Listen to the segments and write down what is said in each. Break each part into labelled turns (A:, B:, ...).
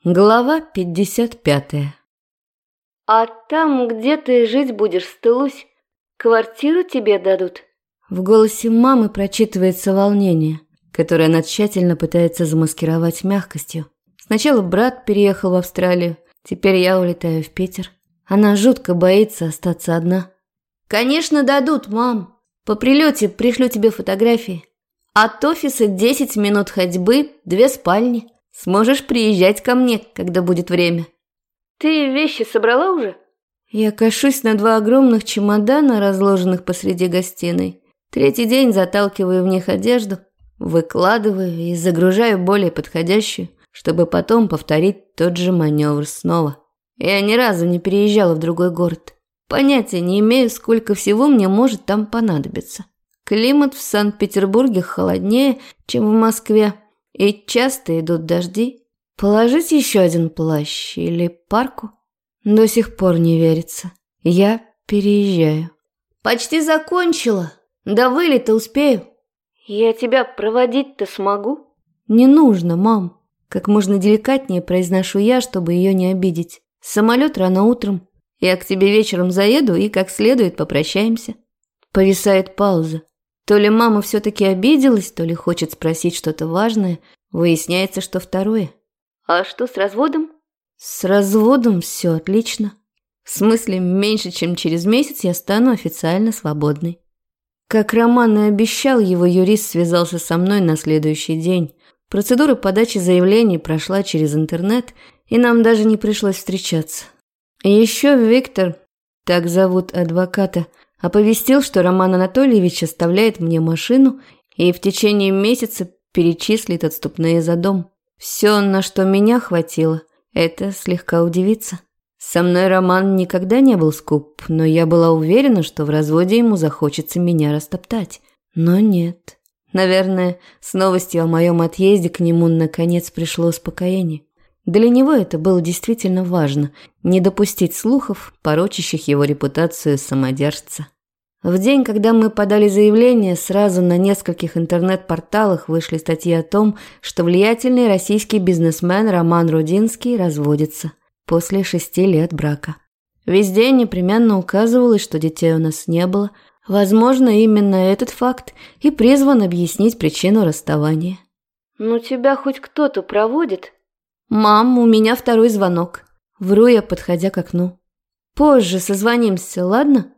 A: Глава 55.
B: «А там, где ты жить будешь, Стылусь, квартиру тебе дадут?»
A: В голосе мамы прочитывается волнение, которое она тщательно пытается замаскировать мягкостью. Сначала брат переехал в Австралию, теперь я улетаю в Питер. Она жутко боится остаться одна. «Конечно дадут, мам. По прилете пришлю тебе фотографии. От офиса 10 минут ходьбы, 2 спальни. Сможешь приезжать ко мне, когда будет время».
B: «Ты вещи собрала уже?»
A: Я кашусь на 2 огромных чемодана, разложенных посреди гостиной. Третий день заталкиваю в них одежду, выкладываю и загружаю более подходящую, чтобы потом повторить тот же маневр снова. Я ни разу не переезжала в другой город. Понятия не имею, сколько всего мне может там понадобиться. Климат в Санкт-Петербурге холоднее, чем в Москве. И часто идут дожди. Положить еще один плащ или парку? До сих пор не верится. Я переезжаю. Почти закончила. До вылета успею.
B: «Я тебя проводить-то смогу?»
A: Не нужно, мам. Как можно деликатнее произношу я, чтобы ее не обидеть. Самолет рано утром. Я к тебе вечером заеду и как следует попрощаемся. Повисает пауза. То ли мама все-таки обиделась, то ли хочет спросить что-то важное. Выясняется, что второе.
B: «А что с разводом?»
A: С разводом все отлично. В смысле, меньше чем через месяц я стану официально свободной. Как Роман и обещал, его юрист связался со мной на следующий день. Процедура подачи заявлений прошла через интернет, и нам даже не пришлось встречаться. Еще Виктор, так зовут адвоката, оповестил, что Роман Анатольевич оставляет мне машину и в течение месяца перечислит отступные за дом. Все, на что меня хватило, это слегка удивиться. Со мной Роман никогда не был скуп, но я была уверена, что в разводе ему захочется меня растоптать. Но нет. Наверное, с новостью о моем отъезде к нему наконец пришло успокоение. Для него это было действительно важно – не допустить слухов, порочащих его репутацию самодержца. В день, когда мы подали заявление, сразу на нескольких интернет-порталах вышли статьи о том, что влиятельный российский бизнесмен Роман Рудинский разводится после 6 лет брака. Везде непременно указывалось, что детей у нас не было. Возможно, именно этот факт и призван объяснить причину расставания.
B: «Ну тебя хоть кто-то проводит?»
A: «Мам, у меня второй звонок». Вру я, подходя к окну. «Позже созвонимся, ладно?»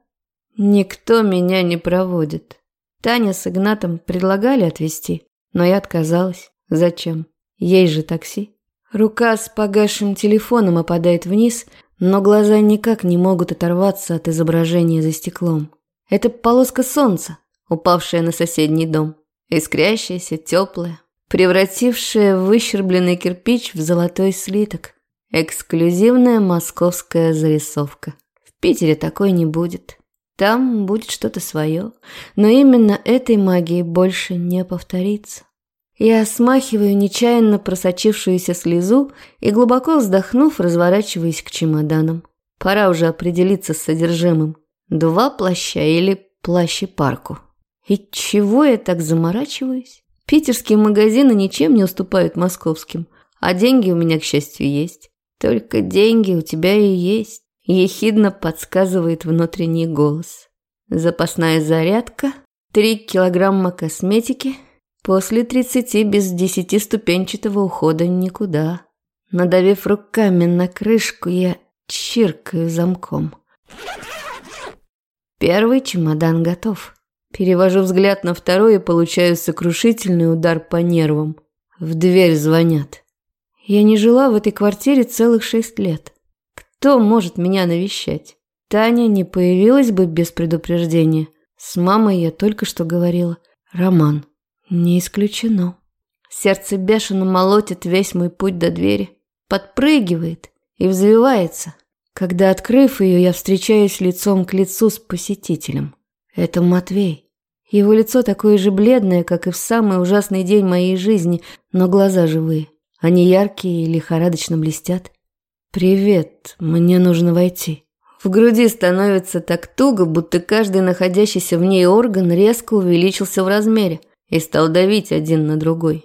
A: Никто меня не проводит. Таня с Игнатом предлагали отвезти, но я отказалась. Зачем? Ей же такси. Рука с погасшим телефоном опадает вниз, но глаза никак не могут оторваться от изображения за стеклом. Это полоска солнца, упавшая на соседний дом, искрящаяся, теплая, превратившая выщербленный кирпич в золотой слиток. Эксклюзивная московская зарисовка. В Питере такой не будет. Там будет что-то свое, но именно этой магии больше не повторится. Я смахиваю нечаянно просочившуюся слезу и, глубоко вздохнув, разворачиваюсь к чемоданам. Пора уже определиться с содержимым. 2 плаща или плащ и парку. И чего я так заморачиваюсь? Питерские магазины ничем не уступают московским, а деньги у меня, к счастью, есть. Только деньги у тебя и есть. Ехидно подсказывает внутренний голос. Запасная зарядка, 3 килограмма косметики. После 30 без 10-ступенчатого ухода никуда. Надавив руками на крышку, я чиркаю замком. Первый чемодан готов. Перевожу взгляд на второй и получаю сокрушительный удар по нервам. В дверь звонят. Я не жила в этой квартире целых 6 лет. Кто может меня навещать? Таня не появилась бы без предупреждения. С мамой я только что говорила. Роман. Не исключено. Сердце бешено молотит весь мой путь до двери. Подпрыгивает и взвивается. Когда, открыв ее, я встречаюсь лицом к лицу с посетителем. Это Матвей. Его лицо такое же бледное, как и в самый ужасный день моей жизни, но глаза живые. Они яркие и лихорадочно блестят. «Привет, мне нужно войти». В груди становится так туго, будто каждый находящийся в ней орган резко увеличился в размере и стал давить один на другой.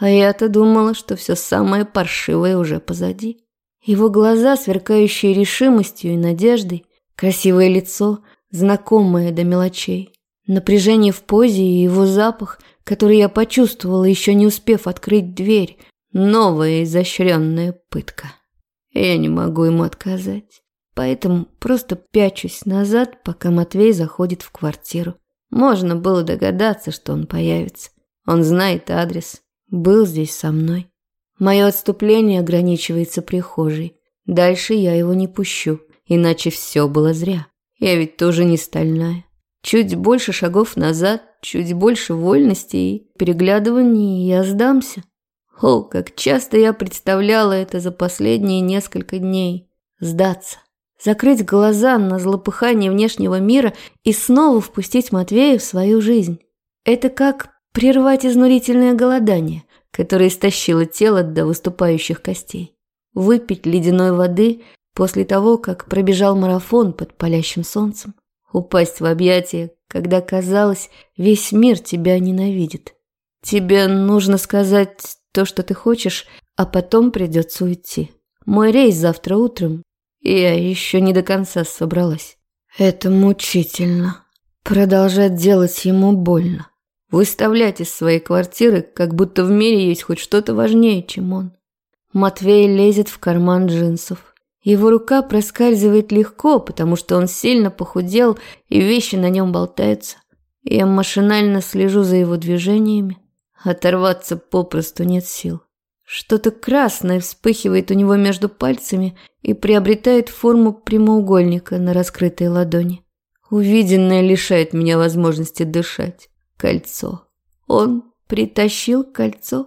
A: А я-то думала, что все самое паршивое уже позади. Его глаза, сверкающие решимостью и надеждой, красивое лицо, знакомое до мелочей, напряжение в позе и его запах, который я почувствовала, еще не успев открыть дверь, новая изощренная пытка. Я не могу ему отказать, поэтому просто пячусь назад, пока Матвей заходит в квартиру. Можно было догадаться, что он появится. Он знает адрес, был здесь со мной. Мое отступление ограничивается прихожей. Дальше я его не пущу, иначе все было зря. Я ведь тоже не стальная. Чуть больше шагов назад, чуть больше вольности и переглядываний, и я сдамся. О, как часто я представляла это за последние несколько дней. Сдаться. Закрыть глаза на злопыхание внешнего мира и снова впустить Матвея в свою жизнь. Это как прервать изнурительное голодание, которое истощило тело до выступающих костей. Выпить ледяной воды после того, как пробежал марафон под палящим солнцем. Упасть в объятия, когда, казалось, весь мир тебя ненавидит. Тебе нужно сказать то, что ты хочешь, а потом придется уйти. Мой рейс завтра утром, и я еще не до конца собралась. Это мучительно. Продолжать делать ему больно. Выставлять из своей квартиры, как будто в мире есть хоть что-то важнее, чем он. Матвей лезет в карман джинсов. Его рука проскальзывает легко, потому что он сильно похудел, и вещи на нем болтаются. Я машинально слежу за его движениями. Оторваться попросту нет сил. Что-то красное вспыхивает у него между пальцами и приобретает форму прямоугольника на раскрытой ладони. Увиденное лишает меня возможности дышать. Кольцо. Он притащил кольцо.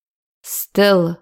A: «Стелла,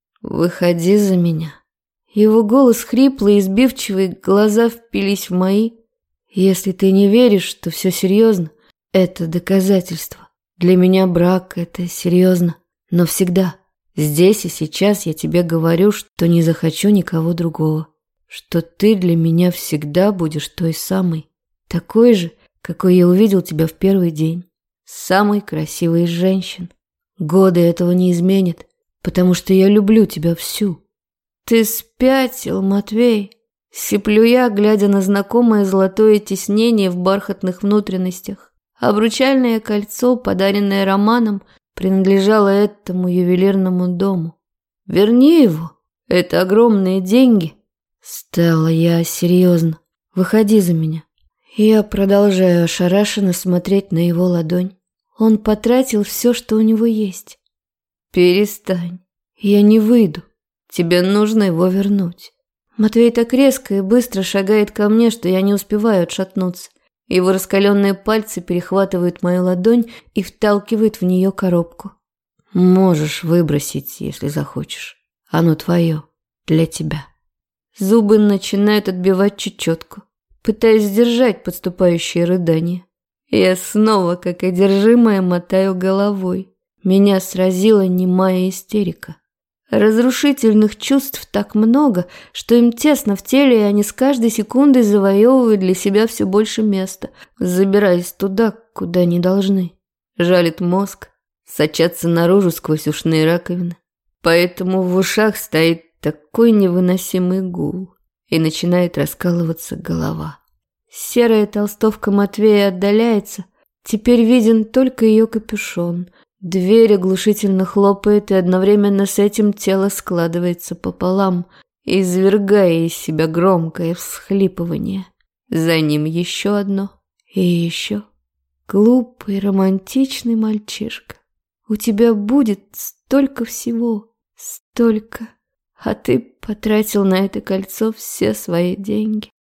A: выходи за меня». Его голос хриплый и сбивчивый, глаза впились в мои. Если ты не веришь, что все серьезно, это доказательство. Для меня брак – это серьезно. Но всегда, здесь и сейчас я тебе говорю, что не захочу никого другого. Что ты для меня всегда будешь той самой. Такой же, какой я увидел тебя в первый день. Самой красивой из женщин. Годы этого не изменят, потому что я люблю тебя всю. «Ты спятил, Матвей!» Сиплю я, глядя на знакомое золотое тиснение в бархатных внутренностях. Обручальное кольцо, подаренное Романом, принадлежало этому ювелирному дому. «Верни его! Это огромные деньги!» «Стелла, я серьезно. Выходи за меня!» Я продолжаю ошарашенно смотреть на его ладонь. Он потратил все, что у него есть. «Перестань. Я не выйду. Тебе нужно его вернуть». Матвей так резко и быстро шагает ко мне, что я не успеваю отшатнуться. Его раскаленные пальцы перехватывают мою ладонь и вталкивают в нее коробку. «Можешь выбросить, если захочешь. Оно твое, для тебя». Зубы начинают отбивать чечетку, пытаясь сдержать подступающие рыдания. Я снова, как одержимая, мотаю головой. Меня сразила немая истерика. Разрушительных чувств так много, что им тесно в теле, и они с каждой секундой завоевывают для себя все больше места, забираясь туда, куда не должны. Жалит мозг, сочатся наружу сквозь ушные раковины. Поэтому в ушах стоит такой невыносимый гул, и начинает раскалываться голова. Серая толстовка Матвея отдаляется, теперь виден только ее капюшон. Дверь оглушительно хлопает, и одновременно с этим тело складывается пополам, извергая из себя громкое всхлипывание. За ним еще одно и еще. Глупый, романтичный мальчишка, у тебя будет столько всего, столько, а ты потратил на это кольцо все свои деньги.